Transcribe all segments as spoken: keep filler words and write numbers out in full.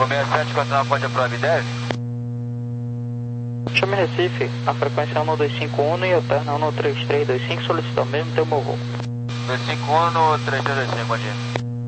sessenta e sete, continua pode a prova dez. Chame Recife, a frequência é um dois cinco um e alterna um três três dois cinco, solicitando mesmo teu meu voo. dois cinco um no três três dois cinco, bom dia.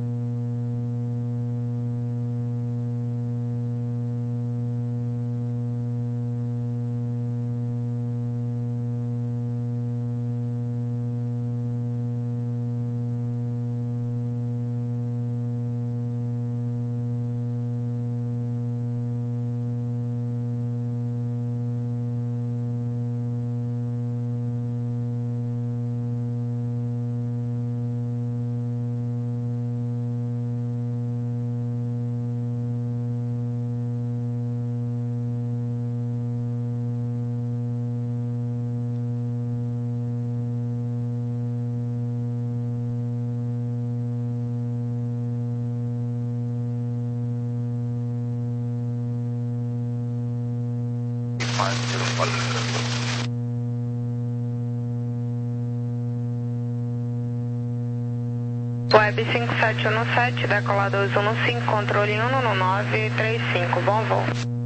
Web cinco sete um sete, decolar dois um cinco, controle um nove três cinco, bom voo.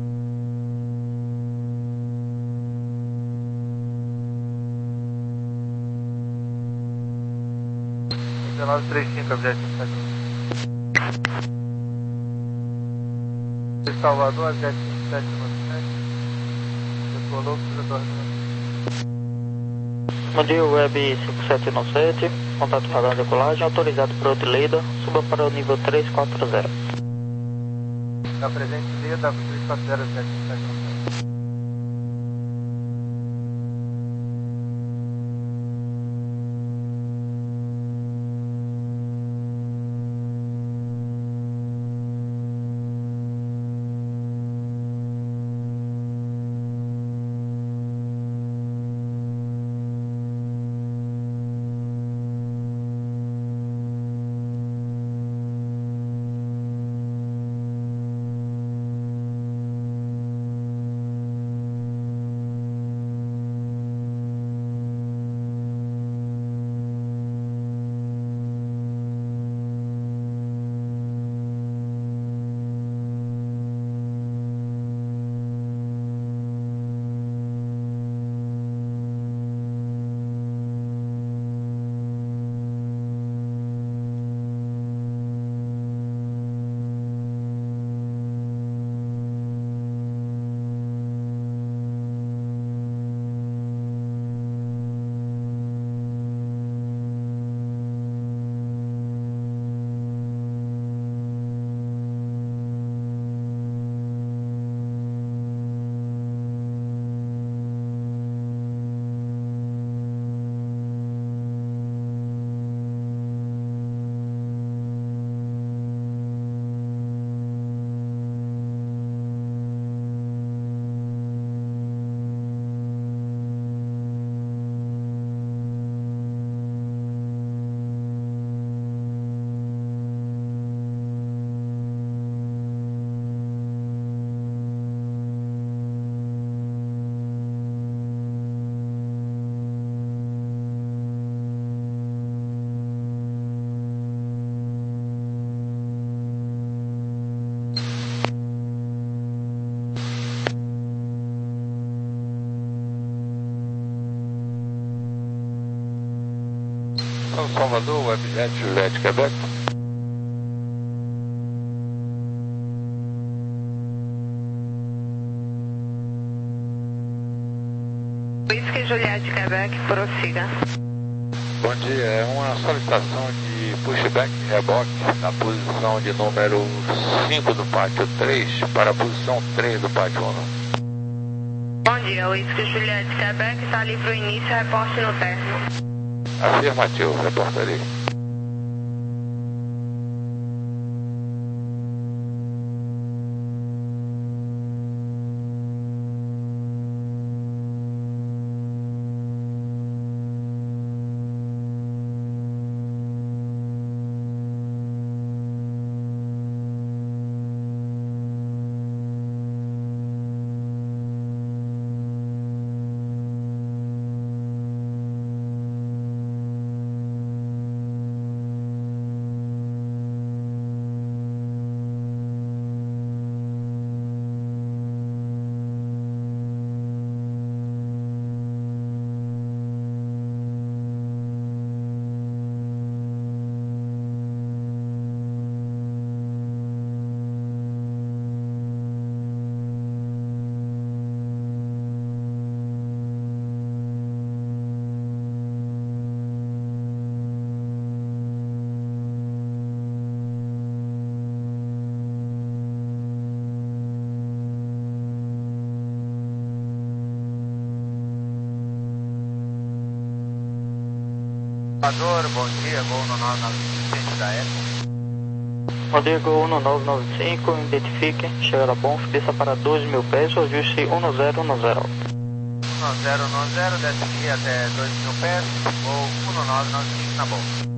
nove três cinco, objeto cinco sete um. Salvador, objeto cinco sete um sete. Decolou, cruzador. Bom dia, Web cinco sete um sete, contato radar de decolagem, autorizado por Otileida, suba para o nível três quatro zero. Está presente Leda, três quatro zero, objeto cinco sete um sete. São Salvador, Webjet Juliette, Quebec. Whisky Juliette, Quebec, prossiga. Bom dia, é uma solicitação de pushback reboque na posição de número cinco do pátio três para a posição três do pátio um. Bom dia, Whisky Juliette, Quebec, está ali para o início, reporte no término. Afirmativo, reportaria. Salvador, bom dia, voo no nove nove cinco da Eco. Bom dia, Gol um nove nove cinco, identifique, chegar a bom, desça para dois mil pés, ajuste um zero um zero. um zero um zero, desce aqui até dois mil pés, voo um nove nove cinco na bolsa.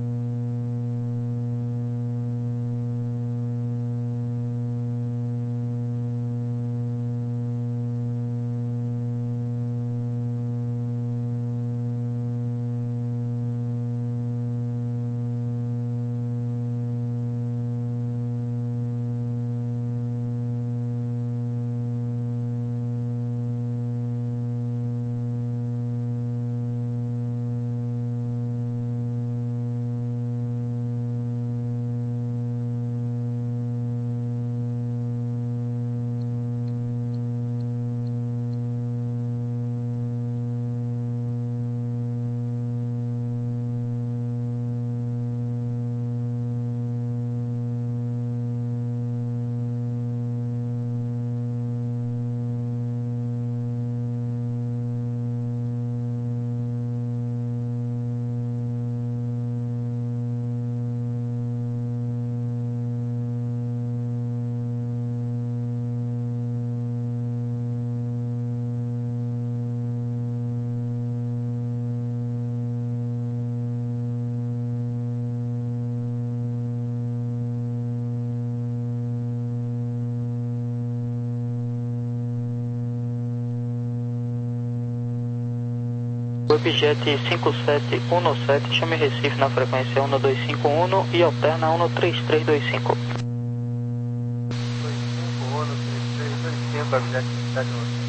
Webjet cinco sete um sete, chame Recife na frequência um dois cinco um e alterna um três três dois cinco. dois cinco um, três três dois cinco, Webjet cinco sete um sete.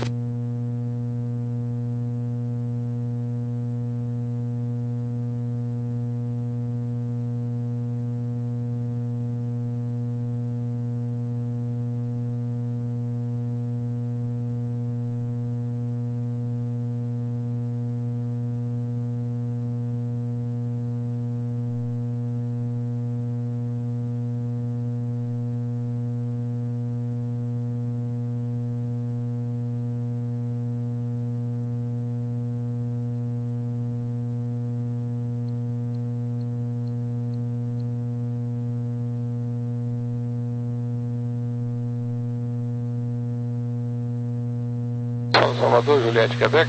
Salvador, Juliette, Quebec.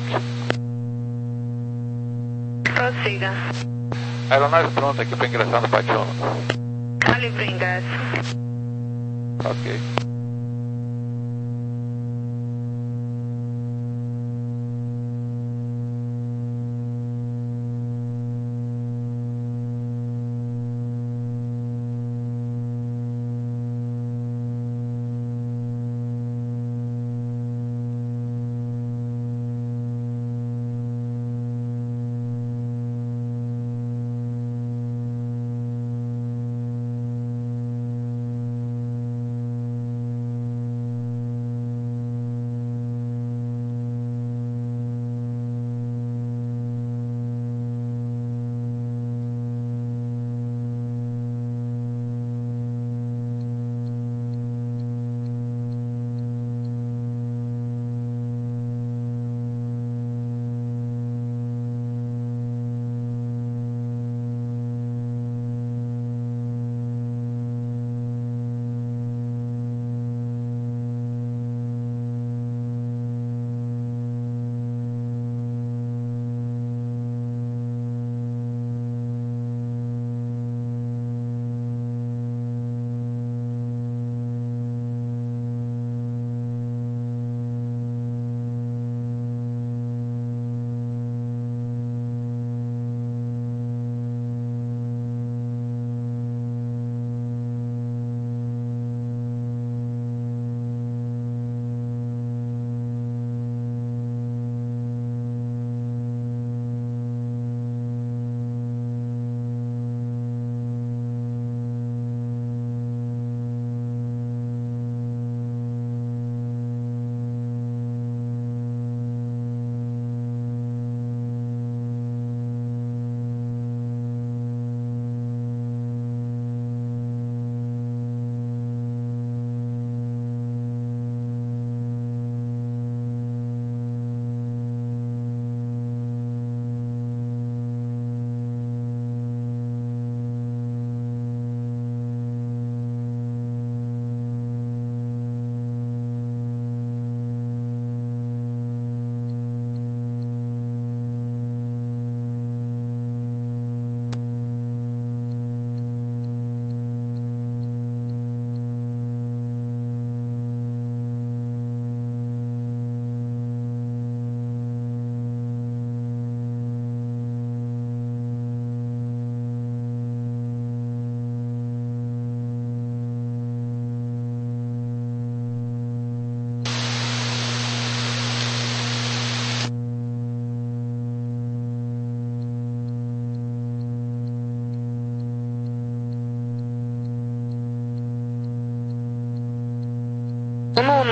Prossiga. Aeronave pronta aqui para ingressar no Pátio um. Tá livre o ingresso. Ok.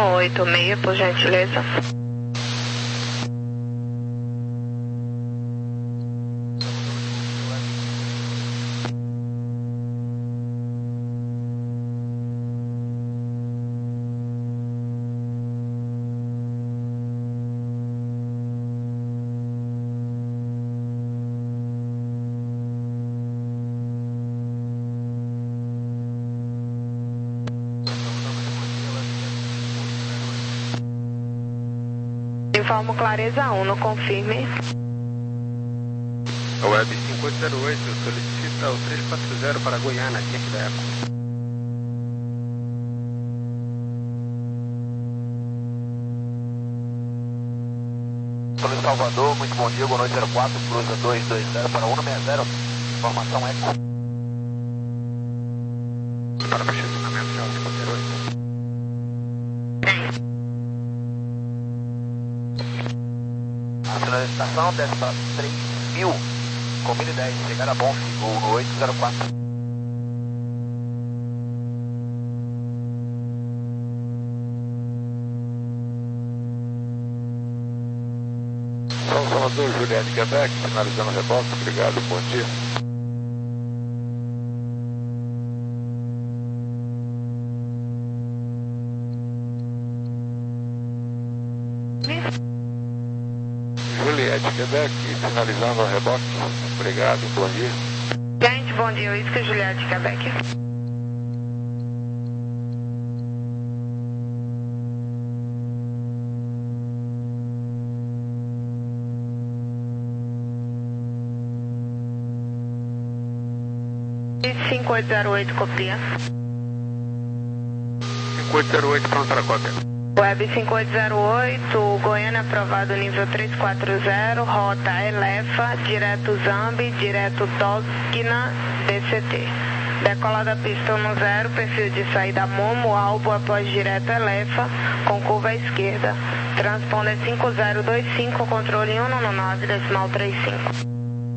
um oito seis, por gentileza. Informo Clareza um, confirme. A Web cinco oito zero oito solicita o três quatro zero para Goiânia, aqui da Eco. Sobre Salvador, muito bom dia, boa noite, zero quatro, cruza dois dois zero para um seis zero, informação Eco. Para posicionamento de Web cinco zero oito. A sinalização desce para três mil, com mil e dez, chegar a Bonf, o oito zero quatro. São Salvador, Juliette Quebec, finalizando o reboque, obrigado, bom dia. Juliette Quebec, finalizando o reboque, obrigado, bom dia. Gente, bom dia, Whisky Juliette Quebec. cinco oito zero oito, copia. cinco oito zero oito, pronto para cópia. Web cinco oito zero oito, Goiânia aprovado nível três quatro zero, rota Elefa, direto Zambi, direto Dogna, D C T. Decolada pista um zero, perfil de saída Momo, albo após direto Elefa, com curva à esquerda. Transponder cinco zero dois cinco, controle um nove, decimal três cinco.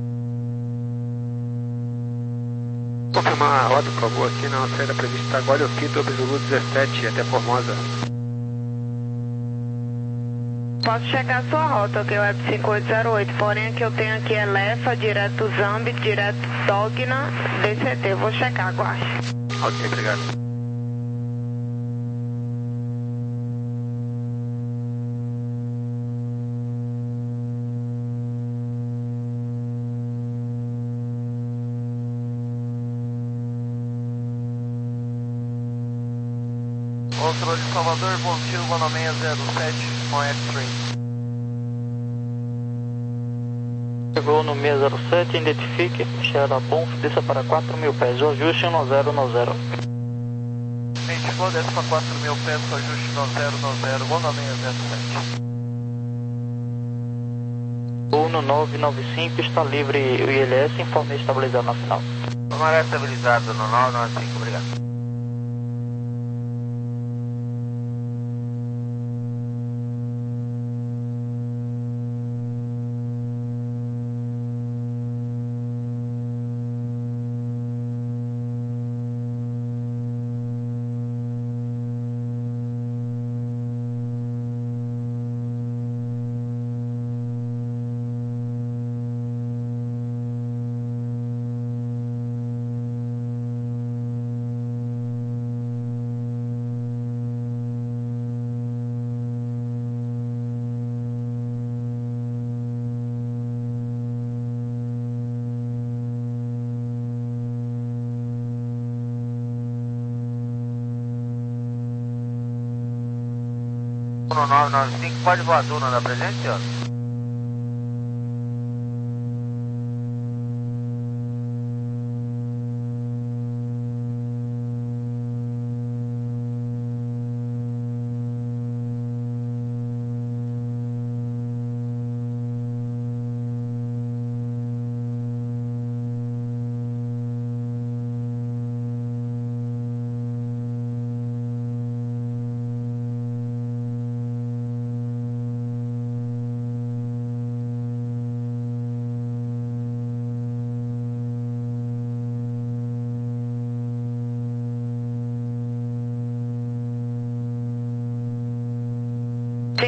Confirmar a rota, por favor, aqui na saída prevista Guarioquito, Zulu dezessete, até Formosa. Posso checar a sua rota, ok, Web cinco oito zero oito, porém aqui eu tenho aqui Elefa, direto Zambi, direto Dogna, D C T, vou checar, aguarde. Ok, obrigado. Controle de Salvador, positivo, Mano seis zero sete, com X-Ray. Chegou no seis zero sete, identifique, Xera Bonf, desça para quatro mil pés, o ajuste um zero um zero. Identificou, desce para quatro mil pés, com ajuste um zero um zero, Mano seis zero sete. O um nove nove cinco está livre, o I L S, informe estabilizado na final. Maré estabilizado no nove nove cinco, obrigado. um nove nove cinco, pode voador, não dá presente, senhor?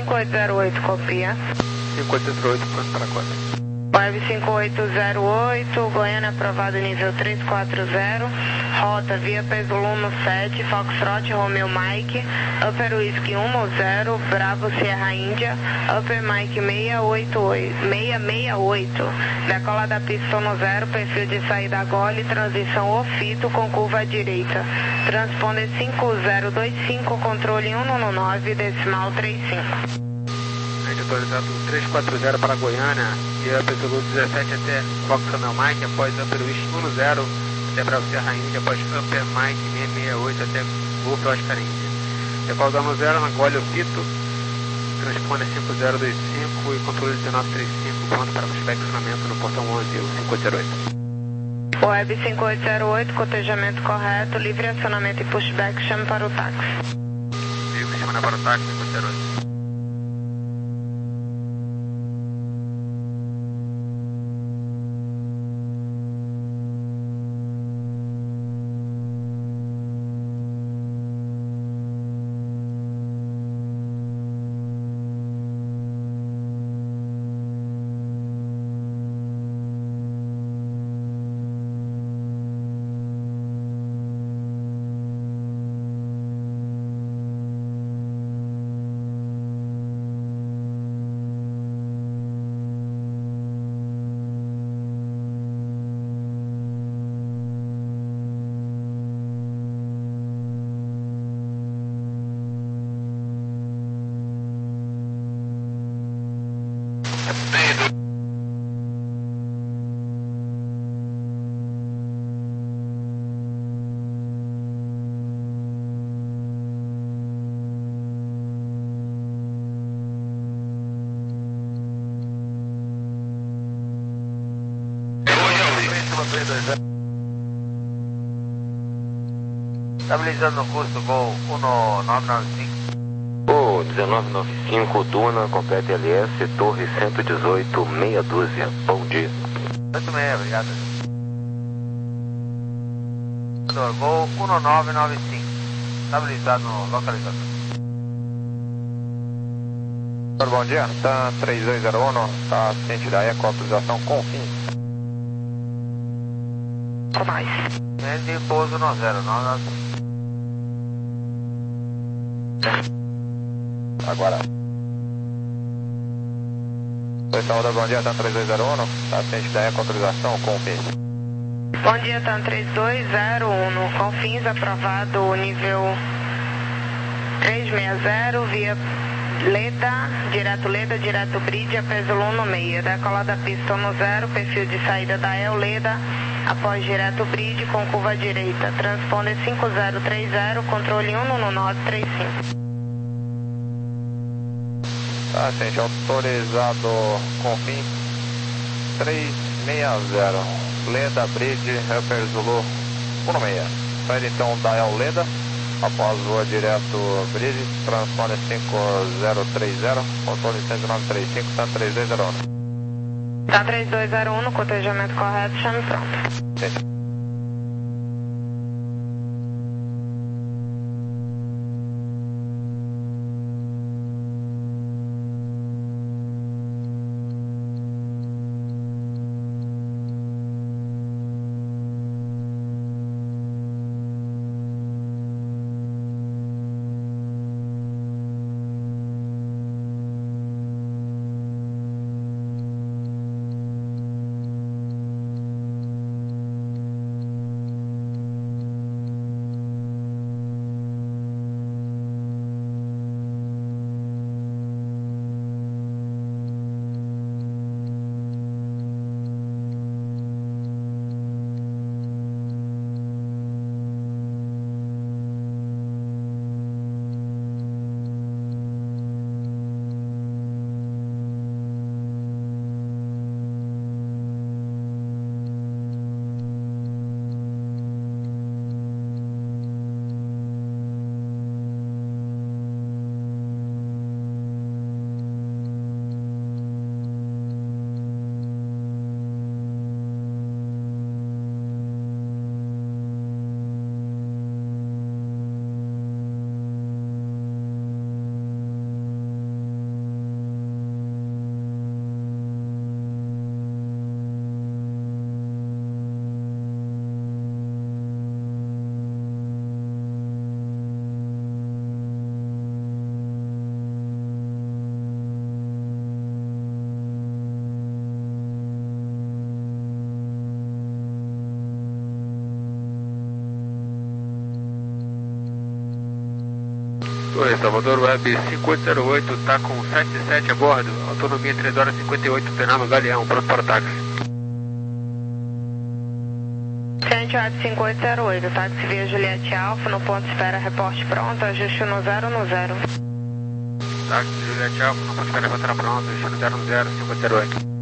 cinco oito zero oito, copia. cinco oito zero oito, pronto para a cota. Web cinco oito zero oito, Goiânia aprovado nível três quatro zero, rota via Peso Luno sete, Foxtrot Romeo Mike, Upper Whisky um zero, Bravo Sierra Índia, Upper Mike seis oito oito, seis seis oito, decola da pista no zero, perfil de saída gole, transição ofito com curva à direita, transponder cinco zero dois cinco, controle um nove nove, decimal trinta e cinco. Atualizado três quatro zero para Goiânia e a Peso Luno dezessete até Fox Romeo Mike, após Upper Wish um zero até Bravo Serra Índia, após Upper Mike seis seis oito até Golf Oscar Índia. Decola da no zero, Angolha Fito, transponder cinco zero dois cinco e controle dezenove trinta e cinco, pronto para pushback acionamento no portão onze, o cinco oito zero oito. Web cinco oito zero oito, cotejamento correto, livre acionamento e pushback, chame para o táxi. Veículo chama para o táxi, cinco oito zero oito. Estabilizando no curso Gol um nove nove cinco. O dezenove noventa e cinco, Duna, completa L S, Torre cento e dezoito, meia dúzia. Bom dia. oito seis, obrigado. Gol um nove nove cinco. Estabilizado no localizador. Bom dia, TAM três dois zero um, está ciente da eco, autorização com fim. Mais. De pouso no zero, não, não. Agora. Pessoal, bom dia, TAM três dois zero um, está ciente da eco, autorização com fim. Bom dia, TAM três dois zero um, com fins aprovado nível três seis zero, via Leda, direto Leda, direto Bridge, Peso Luno seis, decola da pista no zero, perfil de saída da El Leda, após direto Bridge com curva à direita, transponder cinco zero três zero, controle um nove nove três cinco. Tá, gente, autorizado com fim três seis zero, Leda Bridge, Upper Zulu um seis. Saída então da El Leda, após voa direto Bridge, transponder cinco zero três zero, controle cento e nove trinta e cinco, TAM três dois zero um. TAM três dois zero um, cotejamento correto, chame pronto. Sim. Oi, Salvador Web cinco oito zero oito, está com sete sete a bordo, autonomia três horas e cinquenta e oito, Fernando Galeão, pronto para o táxi. Centro Web cinco oito zero oito, táxi via Juliette Alfa, no ponto de espera, reporte pronto, ajuste no zero no zero. Táxi Juliette Alfa, no ponto de espera, reporte pronto, ajuste no zero no zero, cinco oito zero oito.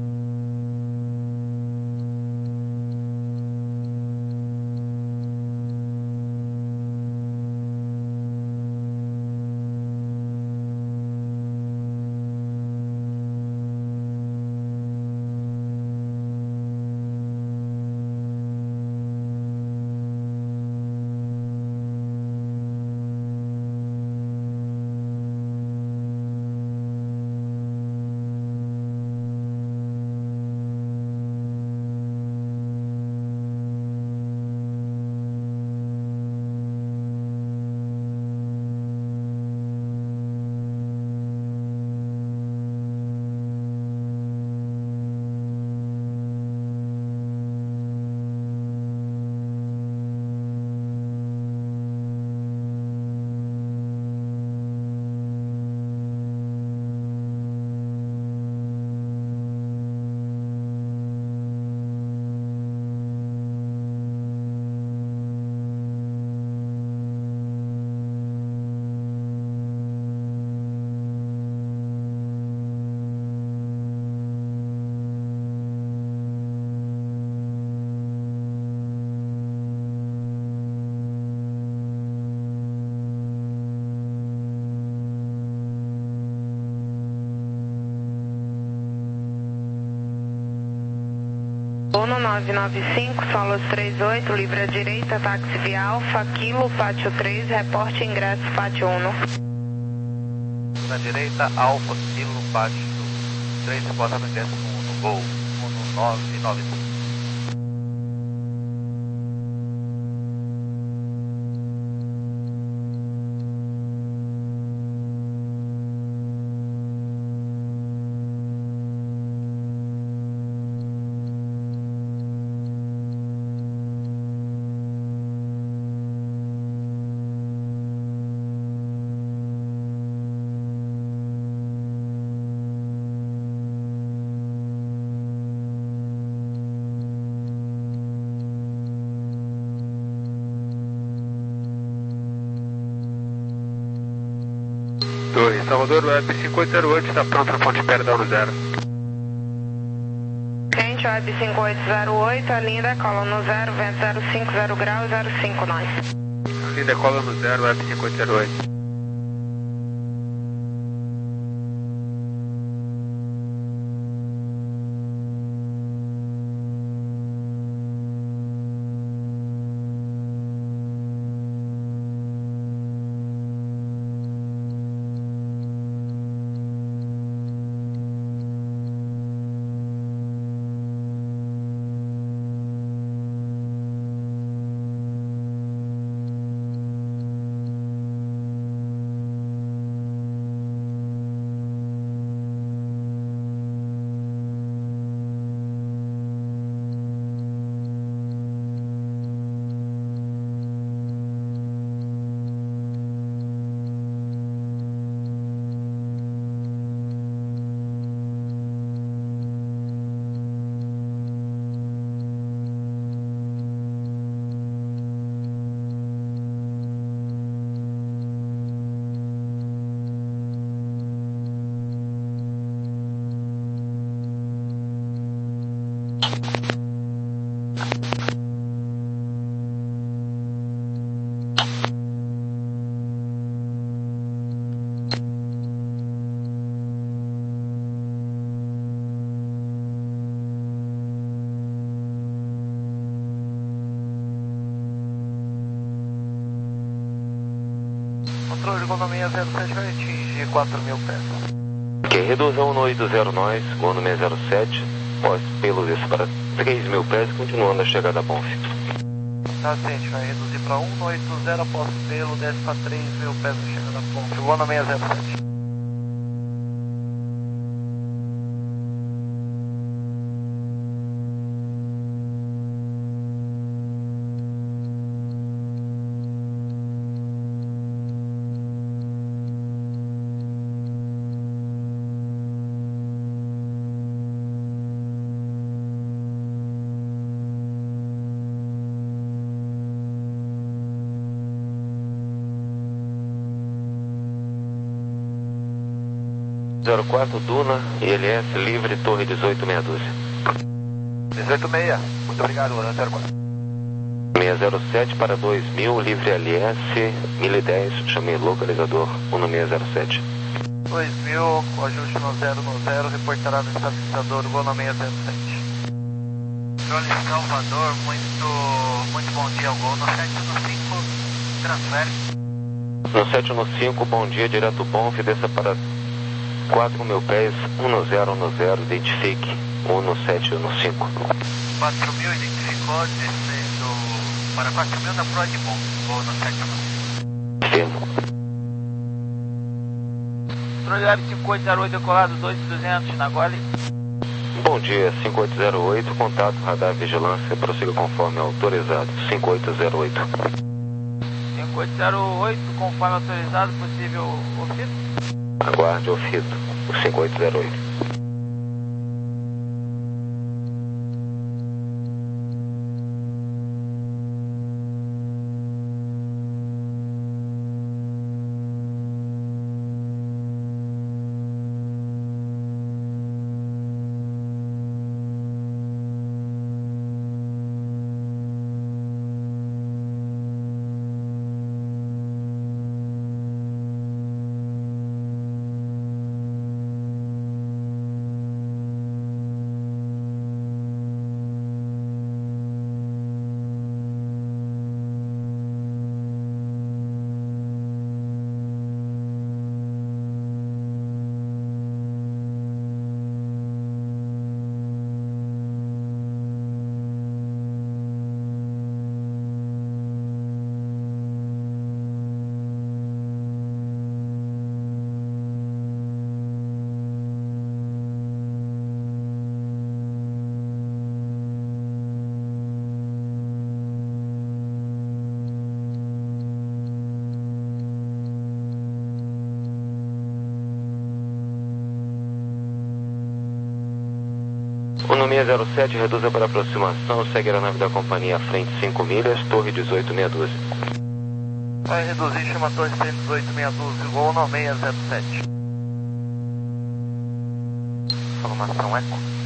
Uno nove nove cinco, Solos trinta e oito, livre à direita, táxi via Alfa, Kilo, pátio três, reporte ingresso, pátio um. Na direita, Alfa, Kilo, pátio três, reporte ingresso no Gol, Uno nove nove cinco. Torre, Salvador Web cinco oito zero oito, está pronto na ponte de espera da um zero. Centro Web cinco oito zero oito, a linha decola no zero, vento zero cinco zero graus, zero cinco nós. A linha decola no zero, Web cinco oito zero oito. Controle de economia zero sete vai atingir quatro mil pés. Ok, reduza um oito zero nós, economia zero sete, pós pelo visto para três mil pés, continuando a chegada a bom fixo. Tá, gente, vai reduzir para um oito zero após pelo, desce para três mil pés na chegada a ponte, economia zero sete. zero quatro, Duna, I L S, livre, torre dezoito, meia dúzia. dezoito meia, muito obrigado, zero quatro. seis zero sete para dois mil, livre L S, mil e dez, chamei localizador, um no seis zero sete. dois mil, o ajuste no zero no zero, reportará no estabilizador, voo no seis zero sete. Jolly Salvador, muito, muito bom dia, o gol no sete no cinco, transfere. No sete no cinco, bom dia, direto bom, desça para quatro mil pés, um no zero no zero, identifique, um no sete no cinco. quatro mil, identificou, descendo para quatro mil na proa de bom, voo no sete no cinco. Firmo. Trolley cinco oito zero oito, decolado dois mil e duzentos, na Gole. Bom dia, cinco oito zero oito, contato, radar, vigilância, prossiga conforme autorizado, cinco oito zero oito. cinco oito zero oito, conforme autorizado, possível ofício? Aguarde ofício, cinco oito zero oito. O no seis zero sete, reduza para aproximação, segue a nave da companhia à frente cinco milhas, torre dezoito, meia dúzia. Vai reduzir, chama torre dezoito, meia dúzia, voo no seis zero sete. Informação eco.